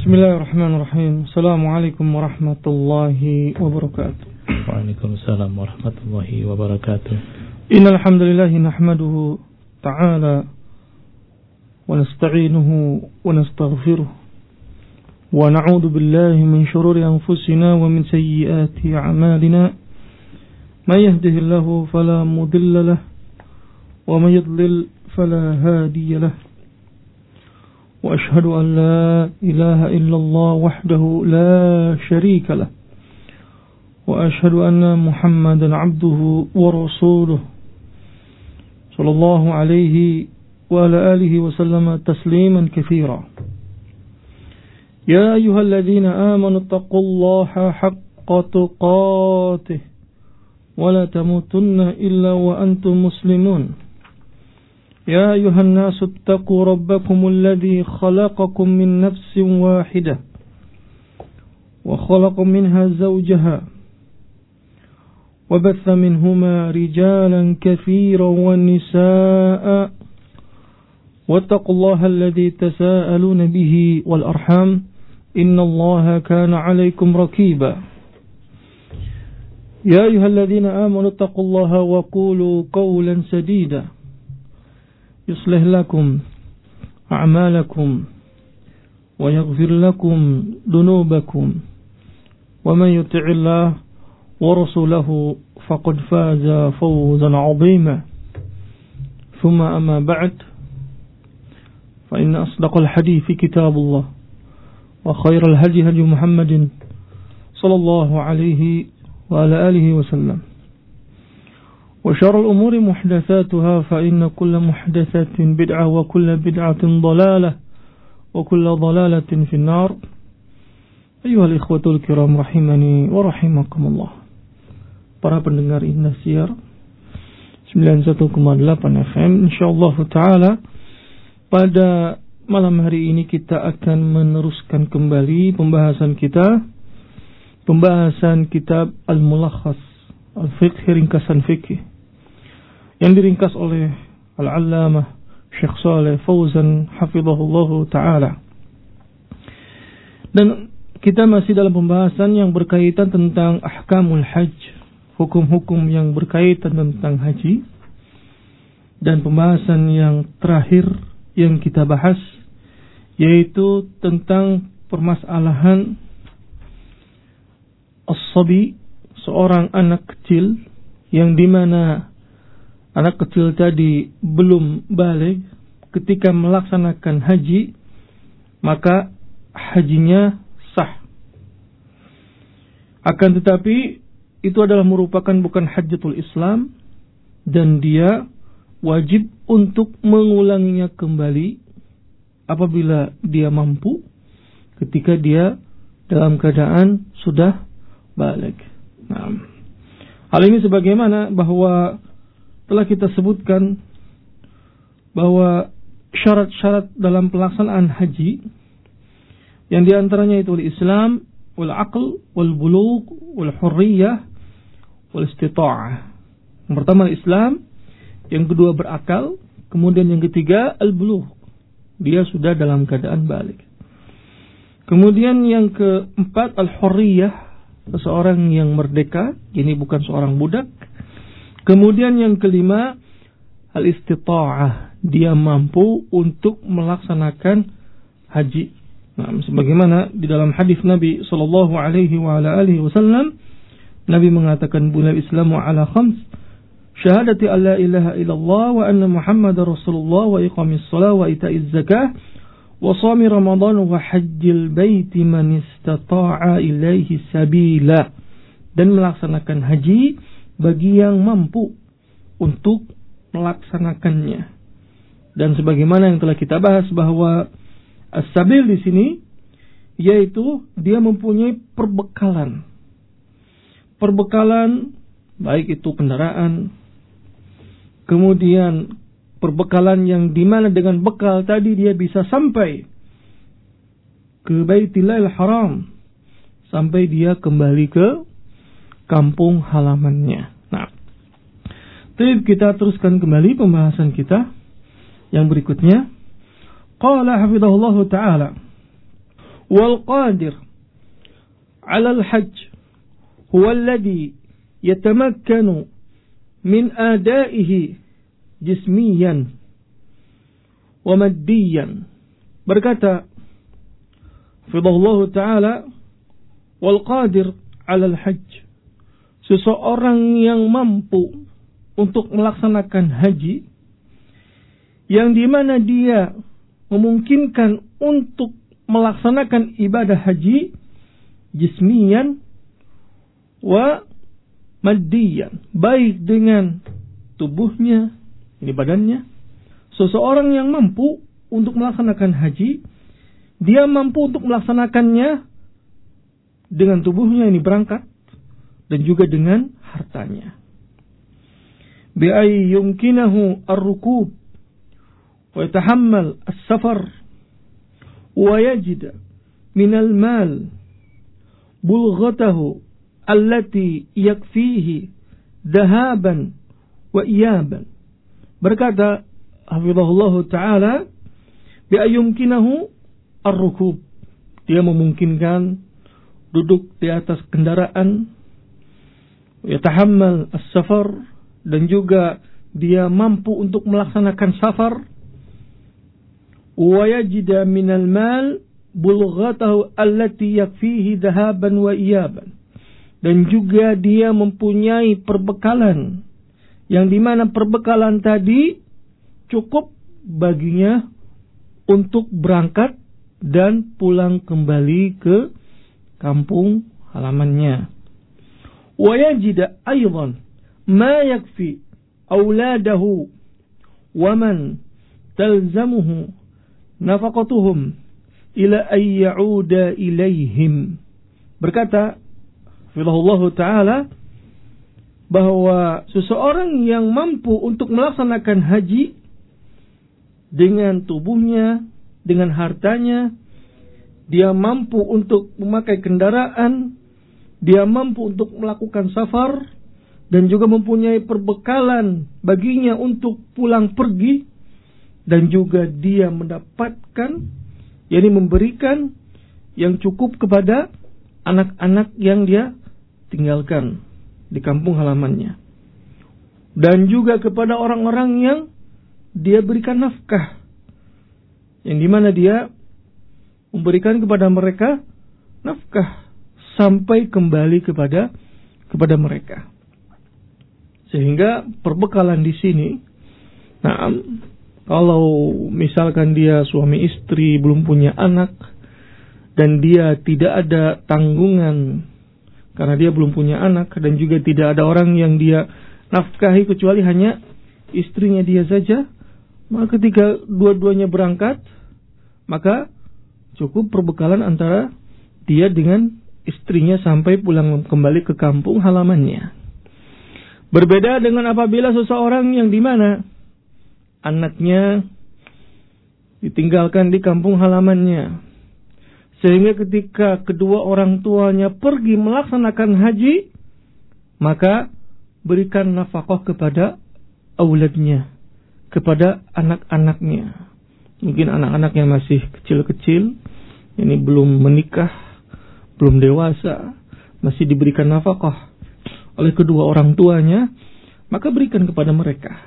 Bismillahirrahmanirrahim. Assalamualaikum warahmatullahi wabarakatuh. Waalaikumsalam warahmatullahi wabarakatuh. Innal hamdalillah nahmaduhu ta'ala wa nasta'inuhu wa nastaghfiruh wa na'udzu billahi min shururi anfusina wa min sayyiati a'malina. May yahdihillahu fala mudilla lahu wa may yudlil fala hadiya lahu. وأشهد أن لا إله إلا الله وحده لا شريك له وأشهد أن محمدا عبده ورسوله صلى الله عليه وعلى آله وسلم تسليما كثيرا. يا أيها الذين آمنوا اتقوا الله حق تقاته ولا تموتن إلا وأنتم مسلمون. يا أيها الناس اتقوا ربكم الذي خلقكم من نفس واحدة وخلق منها زوجها وبث منهما رجالا كثيرا والنساء واتقوا الله الذي تساءلون به والأرحام إن الله كان عليكم رقيبا. يا أيها الذين آمنوا اتقوا الله وقولوا قولا سديدا يصلح لكم أعمالكم ويغفر لكم ذنوبكم ومن يطع الله ورسوله فقد فاز فوزا عظيما. ثم أما بعد فإن أصدق الحديث كتاب الله وخير الهدي هدي محمد صلى الله عليه وعلى آله وسلم وشر الأمور محدثاتها فإن كل محدثة بدعة وكل بدعة ضلالة وكل ضلالة في النار. أيها الإخوة الكرام rahimani wa rahimakumullah. Para pendengar Indosiar 91,8 FM, insyaallah taala pada malam hari ini kita akan meneruskan kembali pembahasan kitab Al-Mulakhas Al-Fiqh, ringkasan fikih yang diringkas oleh Al-Allamah Syekh Shalih Fauzan hafizahullahu ta'ala. Dan kita masih dalam pembahasan yang berkaitan tentang ahkamul hajj, hukum-hukum yang berkaitan tentang haji. Dan pembahasan yang terakhir yang kita bahas yaitu tentang permasalahan as-sabi, seorang anak kecil yang dimana anak kecil tadi belum balik ketika melaksanakan haji, maka hajinya sah. Akan tetapi itu adalah merupakan bukan hajjatul Islam dan dia wajib untuk mengulanginya kembali apabila dia mampu ketika dia dalam keadaan sudah balik. Nah, hal ini sebagaimana bahwa telah kita sebutkan bahwa syarat-syarat dalam pelaksanaan haji yang diantaranya itu al-Islam, wal-aql, wal-bulugh, wal-hurriyah, wal-istita'ah. Yang pertama Islam, yang kedua berakal, kemudian yang ketiga al-bulugh, dia sudah dalam keadaan balik. Kemudian yang keempat al-hurriyah, seseorang yang merdeka, ini bukan seorang budak. Kemudian yang kelima al-istita'ah, dia mampu untuk melaksanakan haji. Nah, sebagaimana di dalam hadis Nabi sallallahu alaihi wa ala alihi wasallam, Nabi mengatakan buniyal Islamu ala khams, syahadati alla ilaha illallah wa anna Muhammadar Rasulullah wa iqamis shalah wa ita'iz zakah wa shami ramadan wa hajjil baiti man istata'a ilaihi sabila, dan melaksanakan haji bagi yang mampu untuk melaksanakannya. Dan sebagaimana yang telah kita bahas bahwa as-sabil di sini yaitu dia mempunyai perbekalan baik itu kendaraan, kemudian perbekalan yang dimana dengan bekal tadi dia bisa sampai ke Baitillahil Haram, sampai dia kembali ke kampung halamannya. Nah, kita teruskan kembali pembahasan kita yang berikutnya. Qala hafizahullahu ta'ala, wal qadir 'ala al-hajj huwa alladhi yatamakkanu min adaihi jismiyan wa maddiyan. Berkata Fidahullah Ta'ala, wal qadir 'ala al-hajj, seseorang yang mampu untuk melaksanakan haji, yang dimana dia memungkinkan untuk melaksanakan ibadah haji jismiyan wa maddiyan, baik dengan tubuhnya, ini badannya. Seseorang yang mampu untuk melaksanakan haji, dia mampu untuk melaksanakannya dengan tubuhnya, ini berangkat, dan juga dengan hartanya. Bi'ay yumkinahu ar-rukub wa yatahammal as-safar wa yajid minal mal bulghatahu allati yakfihi dhahaban wa iyaban. Berkata hafizahullah ta'ala, bi'ayyumkinahu ar-rukub, dia memungkinkan duduk di atas kendaraan, yatahammal as-safar, dan juga dia mampu untuk melaksanakan safar, wa yajida minal mal bulghatahu allati yakfihi dhahaban wa iyaban, dan juga dia mempunyai perbekalan yang dimana perbekalan tadi cukup baginya untuk berangkat dan pulang kembali ke kampung halamannya. Wa yajida aydan ma yakfi auladahu wa man talzamuhu nafaqatuhum ila ay ya'uda ilaihim. Berkata Fidahullah Ta'ala bahwa seseorang yang mampu untuk melaksanakan haji dengan tubuhnya, dengan hartanya, dia mampu untuk memakai kendaraan, dia mampu untuk melakukan safar, dan juga mempunyai perbekalan baginya untuk pulang pergi, dan juga dia mendapatkan, yakni memberikan yang cukup kepada anak-anak yang dia tinggalkan di kampung halamannya, dan juga kepada orang-orang yang dia berikan nafkah, yang dimana dia memberikan kepada mereka nafkah sampai kembali kepada mereka. Sehingga perbekalan di sini, nah, kalau misalkan dia suami istri belum punya anak dan dia tidak ada tanggungan karena dia belum punya anak, dan juga tidak ada orang yang dia nafkahi kecuali hanya istrinya dia saja, maka ketika dua-duanya berangkat, maka cukup perbekalan antara dia dengan istrinya sampai pulang kembali ke kampung halamannya. Berbeda dengan apabila seseorang yang dimana anaknya ditinggalkan di kampung halamannya, sehingga ketika kedua orang tuanya pergi melaksanakan haji, maka berikan nafkah kepada auladnya, kepada anak-anaknya. Mungkin anak-anak yang masih kecil-kecil, ini belum menikah, belum dewasa, masih diberikan nafkah oleh kedua orang tuanya, maka berikan kepada mereka.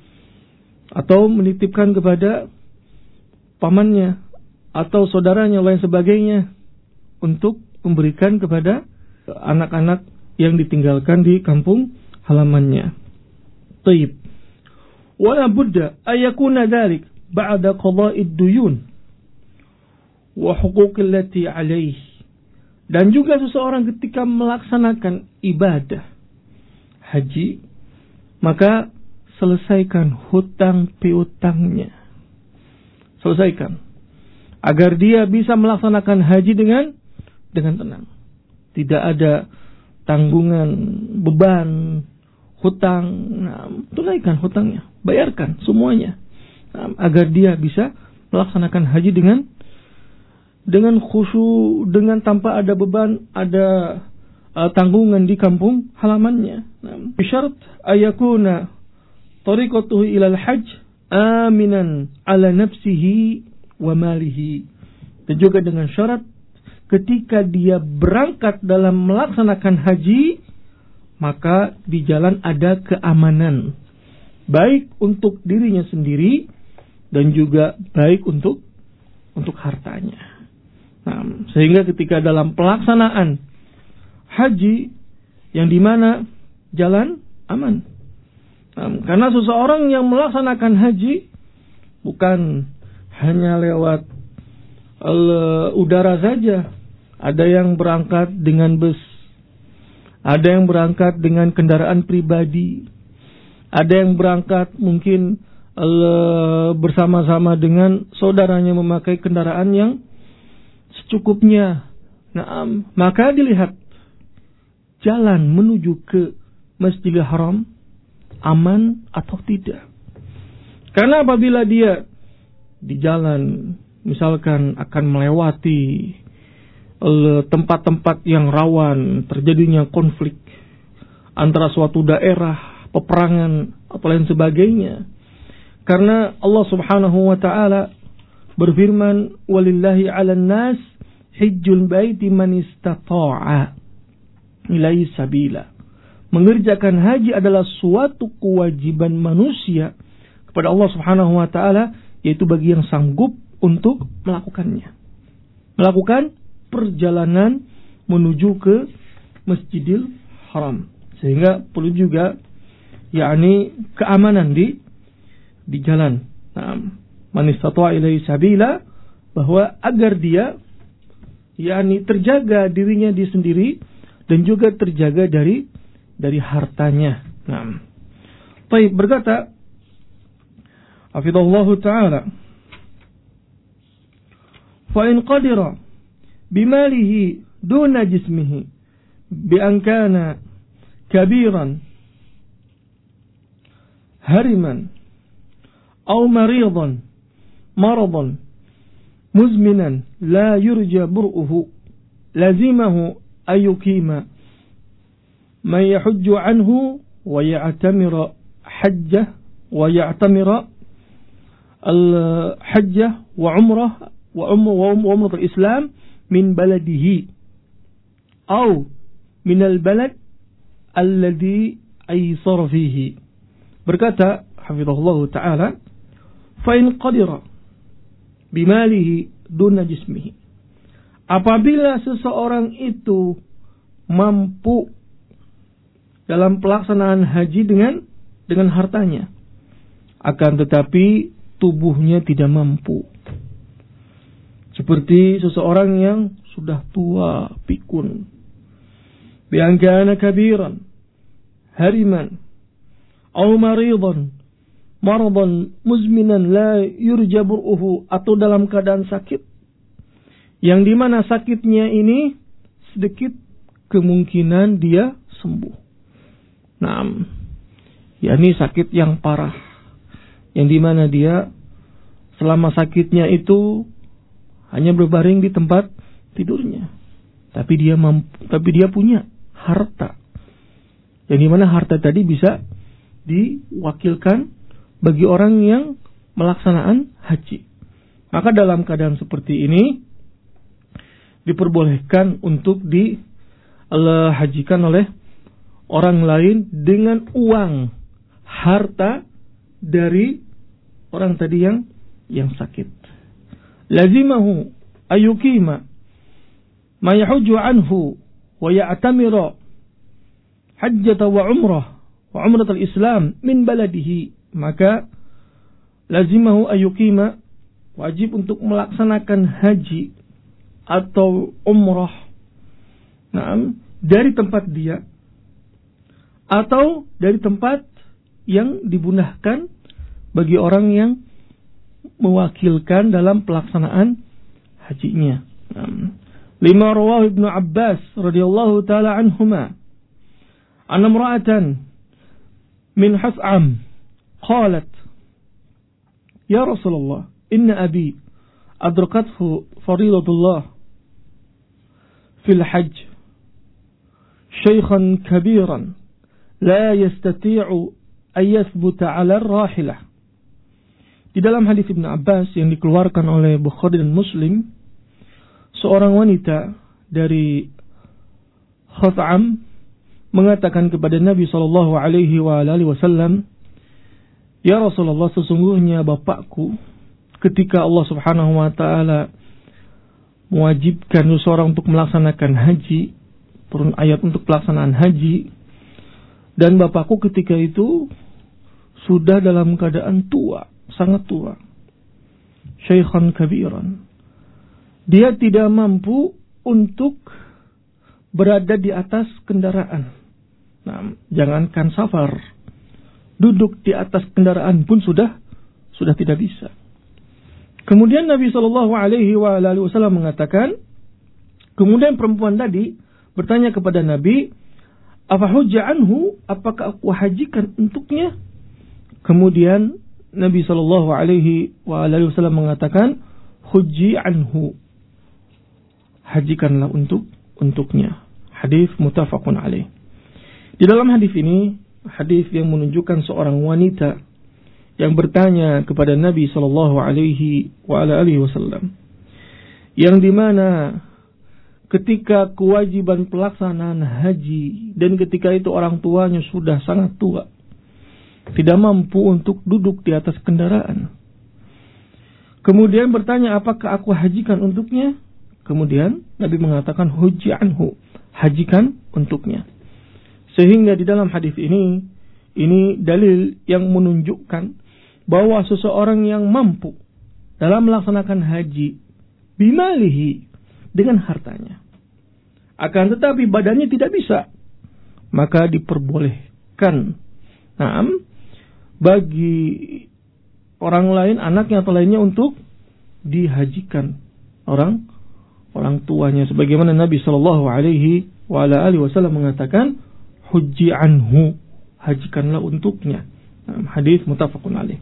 Atau menitipkan kepada pamannya atau saudaranya lain sebagainya untuk memberikan kepada anak-anak yang ditinggalkan di kampung halamannya. Taib. Wala budda ayakuna dzalik ba'da qada'id duyun wa huquqil lati 'alaihi. Dan juga seseorang ketika melaksanakan ibadah haji, maka selesaikan hutang piutangnya. Selesaikan agar dia bisa melaksanakan haji dengan tenang. Tidak ada tanggungan, beban, hutang. Nah, tunaikan hutangnya, bayarkan semuanya. Nah, agar dia bisa melaksanakan haji dengan khusyuk, dengan tanpa ada beban, ada tanggungan di kampung halamannya. Nah, bisyarat ayakuna tariqatuhu ilal hajj aminan ala nafsihi wa malihi. Dan juga dengan syarat ketika dia berangkat dalam melaksanakan haji, maka di jalan ada keamanan, baik untuk dirinya sendiri dan juga baik untuk hartanya. Nah, sehingga ketika dalam pelaksanaan haji yang dimana jalan aman. Karena seseorang yang melaksanakan haji bukan hanya lewat udara saja. Ada yang berangkat dengan bus, ada yang berangkat dengan kendaraan pribadi, ada yang berangkat mungkin bersama-sama dengan saudaranya memakai kendaraan yang secukupnya. Nah, maka dilihat jalan menuju ke Masjidil Haram aman atau tidak. Karena apabila dia di jalan misalkan akan melewati tempat-tempat yang rawan terjadinya konflik antara suatu daerah, peperangan atau lain sebagainya. Karena Allah Subhanahu wa taala berfirman, "Walillahi 'alan nas hajjul baiti man istata'a ilaihi sabila." Mengerjakan haji adalah suatu kewajiban manusia kepada Allah Subhanahu wa taala, yaitu bagi yang sanggup untuk melakukannya. Melakukan perjalanan menuju ke Masjidil Haram. Sehingga perlu juga yakni keamanan di jalan. Nah, man istata'a ilaihi sabila, bahwa agar dia yakni terjaga dirinya di sendiri dan juga terjaga dari hartanya. Nah, baik, berkata hafizallahu ta'ala, fa in qadira bimalihi duna jismihi bi an kana kabiran hariman aw maridan maradan muzminan la yurja bur'uhu lazimahu ayyukima man yahujju anhu wa ya'tamira hajjah wa ya'tamira al-hajjah wa umrah wa umrah al-islam min baladihi aw min al-balad alladhi aysara fihi. Berkata hafizahullah ta'ala, fa in qadira bimalihi duna jismihi, apabila seseorang itu mampu dalam pelaksanaan haji dengan hartanya, akan tetapi tubuhnya tidak mampu. Seperti seseorang yang sudah tua, pikun, bi an kana kabiran hariman aw maridan maradan muzminan la yurja bur'uhu, atau dalam keadaan sakit yang dimana sakitnya ini sedikit kemungkinan dia sembuh. Nah, yakni sakit yang parah, yang dimana dia selama sakitnya itu hanya berbaring di tempat tidurnya, tapi dia punya harta, yang dimana harta tadi bisa diwakilkan bagi orang yang melaksanaan haji. Maka dalam keadaan seperti ini diperbolehkan untuk dihajikan oleh orang lain dengan uang harta dari orang tadi yang sakit. Lazimahu ayyukima ma yahujju anhu wa ya'tamira hajjata wa umrah al-islam min baladihi. Maka lazimahu ayyukima, wajib untuk melaksanakan haji atau umrah dari tempat dia atau dari tempat yang dibunahkan bagi orang yang mewakilkan dalam pelaksanaan hajinya. Lima rawahu Ibnu Abbas radhiyallahu taala anhuma anna imra'atan min Has'am qalat ya Rasulullah inna abi adrakathu faridatullah fil hajj shaykhan kabiran la yastati'u an yathbuta 'ala ar-rahilah. Di dalam hadis Ibnu Abbas yang dikeluarkan oleh Bukhari dan Muslim, seorang wanita dari Khath'am mengatakan kepada Nabi sallallahu alaihi wasallam, "Ya Rasulullah, sesungguhnya bapakku ketika Allah Subhanahu wa taala mewajibkan seseorang untuk melaksanakan haji, turun ayat untuk pelaksanaan haji, dan bapakku ketika itu sudah dalam keadaan tua, sangat tua. Syaikhan kabiran. Dia tidak mampu untuk berada di atas kendaraan. Nah, jangankan safar, duduk di atas kendaraan pun sudah tidak bisa." Kemudian Nabi sallallahu alaihi wasallam mengatakan, kemudian perempuan tadi bertanya kepada Nabi, "Afa hujja anhu? Apakah aku hajikan untuknya?" Kemudian Nabi sallallahu alaihi wasallam mengatakan, "Hujji anhu." Hajikanlah untuknya. Hadis muttafaqun alaih. Di dalam hadis ini, hadis yang menunjukkan seorang wanita yang bertanya kepada Nabi sallallahu alaihi wasallam, yang dimana ketika kewajiban pelaksanaan haji dan ketika itu orang tuanya sudah sangat tua, tidak mampu untuk duduk di atas kendaraan. Kemudian bertanya, apakah aku hajikan untuknya? Kemudian Nabi mengatakan, hujji anhu, hajikan untuknya. Sehingga di dalam hadis ini dalil yang menunjukkan bahwa seseorang yang mampu dalam melaksanakan haji bimalihi, dengan hartanya, akan tetapi badannya tidak bisa, maka diperbolehkan bagi orang lain, anaknya atau lainnya, untuk dihajikan orang tuanya, sebagaimana Nabi sallallahu alaihi wasallam mengatakan, hujji anhu, hajikanlah untuknya. Hadis muttafaqun alaih.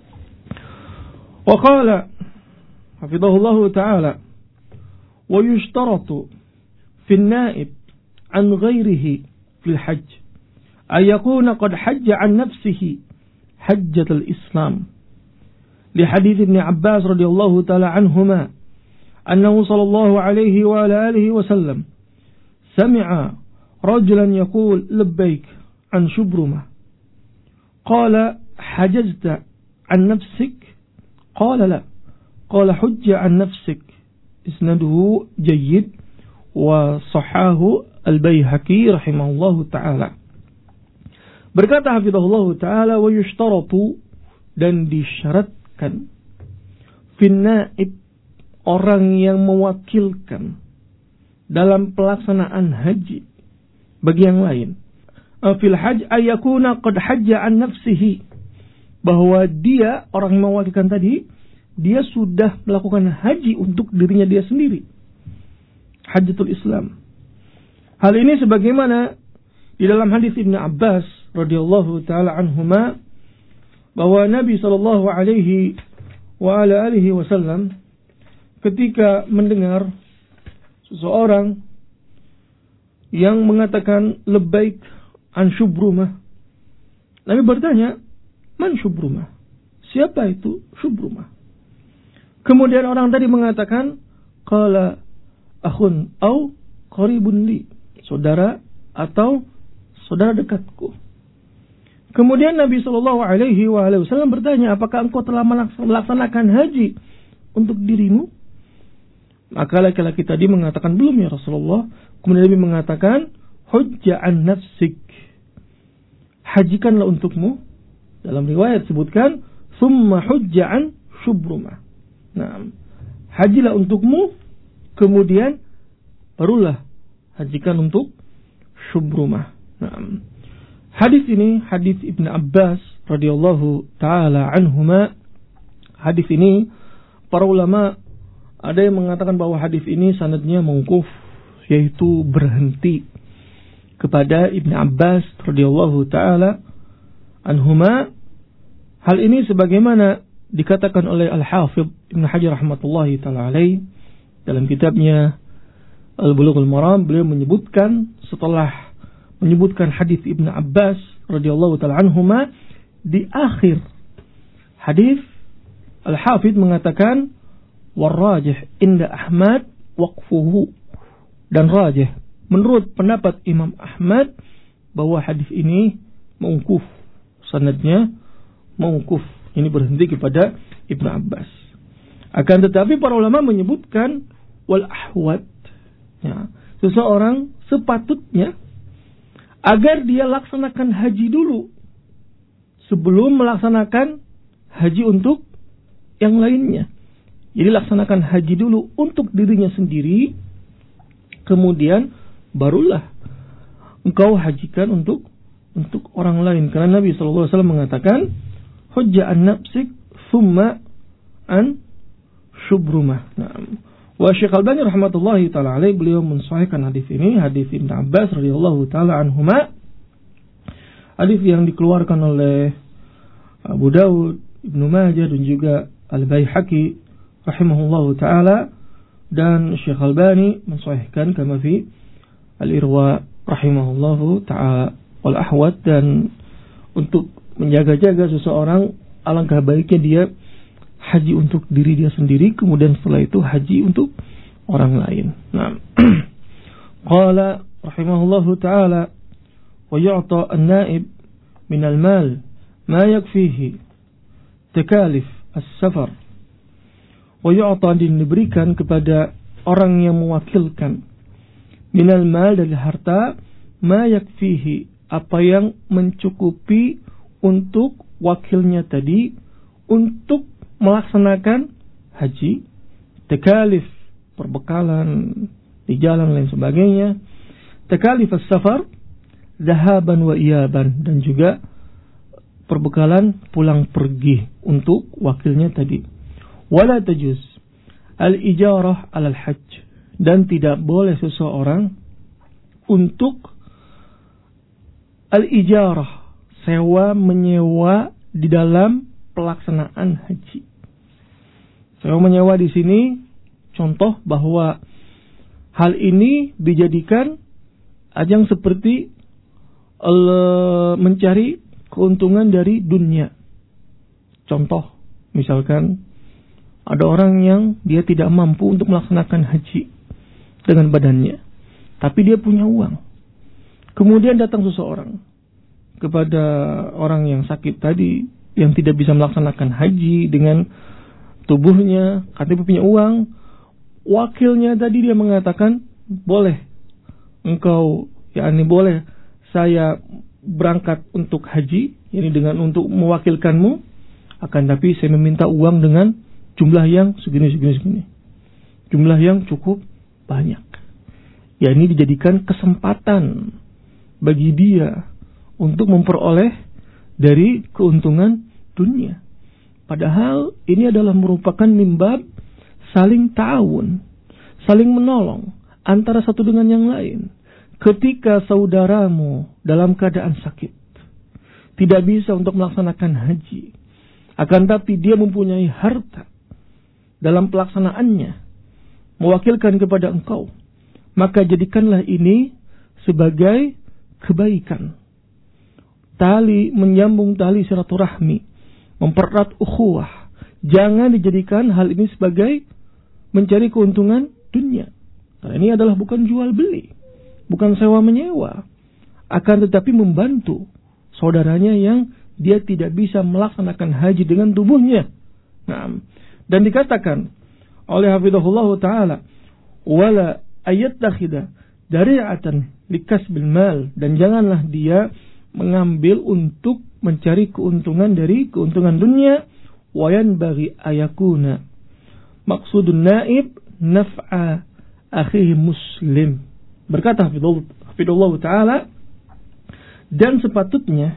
Wa qala hafizahullahu ta'ala, wa yushtaratu fi an-na'ib an ghairihi fi al-hajj ay yakuna qad hajja an nafsihi hajjat al-islam li hadits Ibn Abbas radhiyallahu ta'ala anhuma annahu sallallahu alaihi wa alihi wa sallam sami'a rajulan yaqul labbaik an shubrumah qala hajjta an nafsik qala la qala hujja an nafsik isnaduhu jayyid wa sahahu al-Baihaqi rahimahullahu ta'ala. Berkata hafizahullahu ta'ala, wa yushtaratu, dan disyaratkan, finnaib, orang yang mewakilkan dalam pelaksanaan haji bagi yang lain, fil hajj ayakuna qad hajja an nafsihi, bahwa dia, orang yang mewakilkan tadi, dia sudah melakukan haji untuk dirinya dia sendiri, hajjatul Islam. Hal ini sebagaimana di dalam hadis Ibn Abbas radhiyallahu taala anhuma, bahwa Nabi sallallahu alaihi wasallam ketika mendengar seseorang yang mengatakan labbaik an Shubrumah, Nabi bertanya, man Shubrumah? Siapa itu Shubrumah? Kemudian orang tadi mengatakan, qala akhun au qaribun li, saudara atau saudara dekatku. Kemudian Nabi sallallahu alaihi wasallam bertanya, apakah engkau telah melaksanakan haji untuk dirimu? Maka laki-laki tadi mengatakan, belum ya Rasulullah. Kemudian Nabi mengatakan, hujja an nafsik, hajikanlah untukmu. Dalam riwayat sebutkan, summa hujja an Shubrumah. Nah, hajilah untukmu, kemudian barulah hajikan untuk Shubrumah. Nah, hadis ini hadis Ibn Abbas radhiyallahu taala anhuma. Hadis ini para ulama ada yang mengatakan bahwa hadis ini sanadnya mauquf, yaitu berhenti kepada Ibn Abbas radhiyallahu taala anhuma. Hal ini sebagaimana dikatakan oleh Al-Hafidh Ibn Hajar rahmatullahi ta'ala alaih dalam kitabnya Al-Bulughul Maram. Beliau menyebutkan, setelah menyebutkan hadis Ibn Abbas radhiyallahu ta'ala anhuma, di akhir hadis Al-Hafidh mengatakan, warrajih inda Ahmad waqfuhu, dan rajih menurut pendapat Imam Ahmad bahwa hadis ini mauquf, sanadnya mauquf, ini berhenti kepada Ibnu Abbas. Akan tetapi para ulama menyebutkan wal ahwat, ya, seseorang sepatutnya agar dia laksanakan haji dulu sebelum melaksanakan haji untuk yang lainnya. Jadi laksanakan haji dulu untuk dirinya sendiri, kemudian barulah engkau hajikan untuk orang lain. Karena Nabi SAW mengatakan, hujja an nafsik thumma an syubrumah. Nah, wa Syekh Albani rahmatullahi taala alaih, beliau mensahihkan hadis ini, hadis Ibnu Abbas radhiyallahu taala anhuma, hadis yang dikeluarkan oleh Abu Dawud, Ibnu Majah dan juga Al-Baihaqi rahimahullahu taala, dan Syekh Albani mensahihkan kama fi Al-Irwa rahimahullahu taala. Wal ahwat, dan untuk menjaga-jaga seseorang, alangkah baiknya dia haji untuk diri dia sendiri, kemudian setelah itu haji untuk orang lain. Nah, qala rahimahullahu taala, wa yu'ta an-na'ib min al-mal ma yakfihi takalif as-safar. Wa yu'ta, diberikan kepada orang yang mewakilkan, min al-mal, dari harta, ma yakfihi, apa yang mencukupi untuk wakilnya tadi untuk melaksanakan haji, takalif, perbekalan di jalan lain sebagainya, takalif as-safar, dhahaban wa iyaban, dan juga perbekalan pulang pergi untuk wakilnya tadi. Wala tajuz al-ijarah alal hajj, dan tidak boleh seseorang untuk al-ijarah, sewa menyewa di dalam pelaksanaan haji. Sewa menyewa di sini contoh bahwa hal ini dijadikan ajang seperti mencari keuntungan dari dunia. Contoh, misalkan ada orang yang dia tidak mampu untuk melaksanakan haji dengan badannya, tapi dia punya uang. Kemudian datang seseorang kepada orang yang sakit tadi, yang tidak bisa melaksanakan haji dengan tubuhnya, katanya punya uang. Wakilnya tadi dia mengatakan, boleh engkau, boleh saya berangkat untuk haji, ini dengan untuk mewakilkanmu, akan tapi saya meminta uang dengan jumlah yang segini. Jumlah yang cukup banyak. Ya, ini dijadikan kesempatan bagi dia untuk memperoleh dari keuntungan dunia. Padahal ini adalah merupakan mimbab saling ta'awun, saling menolong antara satu dengan yang lain. Ketika saudaramu dalam keadaan sakit, tidak bisa untuk melaksanakan haji, akan tapi dia mempunyai harta dalam pelaksanaannya, mewakilkan kepada engkau, maka jadikanlah ini sebagai kebaikan. Tali, menyambung tali silaturahmi, mempererat ukhuwah. Jangan dijadikan hal ini sebagai mencari keuntungan dunia. Karena ini adalah bukan jual beli, bukan sewa menyewa, akan tetapi membantu saudaranya yang dia tidak bisa melaksanakan haji dengan tubuhnya. Nah, dan dikatakan oleh hafizahullah taala, wala ayattakhidha dari'atan likasbil mal, dan janganlah dia mengambil untuk mencari keuntungan dari keuntungan dunia. Wayan bagi ayakuna maksudun naib naf'a akhihi muslim. Berkata hafizahullah taala, dan sepatutnya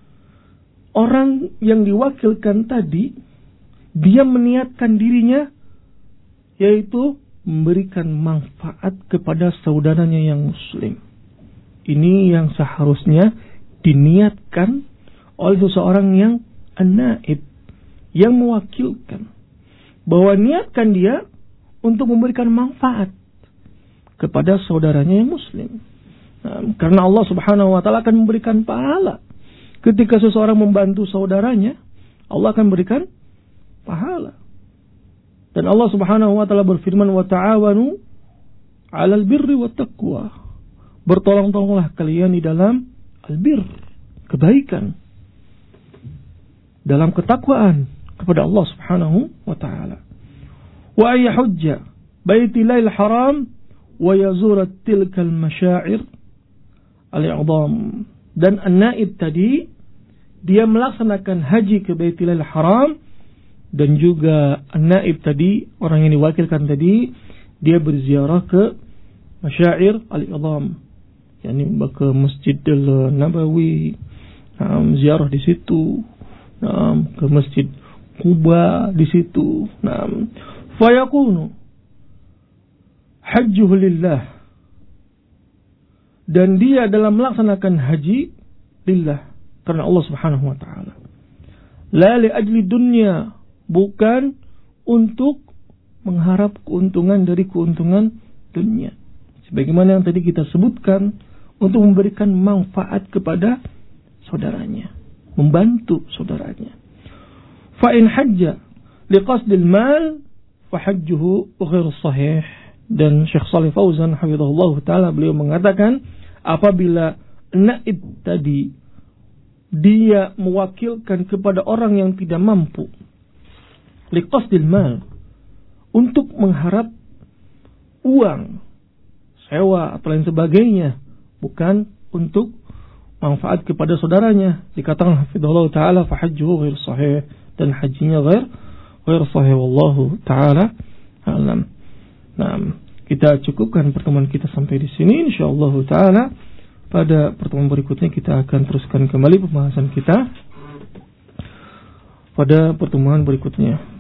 orang yang diwakilkan tadi, dia meniatkan dirinya yaitu memberikan manfaat kepada saudaranya yang muslim. Ini yang seharusnya diniatkan oleh seseorang yang an-naib, yang mewakilkan, bahwa niatkan dia untuk memberikan manfaat kepada saudaranya yang muslim. Nah, karena Allah Subhanahu wa taala akan memberikan pahala ketika seseorang membantu saudaranya, Allah akan berikan pahala. Dan Allah Subhanahu wa taala berfirman, wa ta'awanu 'alal birri wat taqwa. Bertolong-tolonglah kalian di dalam albir, kebaikan, dalam ketakwaan kepada Allah Subhanahu wa taala. Wa ayyahujja baitillahil haram wa yazura tilkal masyair al-'idham. Dan an-naib tadi dia melaksanakan haji ke Baitillahil Haram, dan juga an-naib tadi, orang yang diwakilkan tadi, dia berziarah ke masyair al-'idham, yakni ke Masjidil Nabawi, ziarah di situ, ke Masjid Quba di situ. Fayakunu hajjuhu lillah, dan dia dalam melaksanakan haji lillah, karena Allah Subhanahu wa taala. La li ajli dunya, bukan untuk mengharap keuntungan dari keuntungan dunia. Sebagaimana yang tadi kita sebutkan, untuk memberikan manfaat kepada saudaranya, membantu saudaranya. Fa in hajja liqasdil mal fa hajjuhu ghairu sahih. Dan Syekh Shalih Fauzan hafizahullah taala, beliau mengatakan, apabila naib tadi dia mewakilkan kepada orang yang tidak mampu, liqasdil mal, untuk mengharap uang, sewa atau lain sebagainya, bukan untuk manfaat kepada saudaranya, dikatakan hafizahullah taala fa hajjuhu ghairu sahih, dan hajinya ghair sahih, wallahu taala alam. Nah, kita cukupkan pertemuan kita sampai di sini. Insyaallah taala pada pertemuan berikutnya kita akan teruskan kembali pembahasan kita pada pertemuan berikutnya.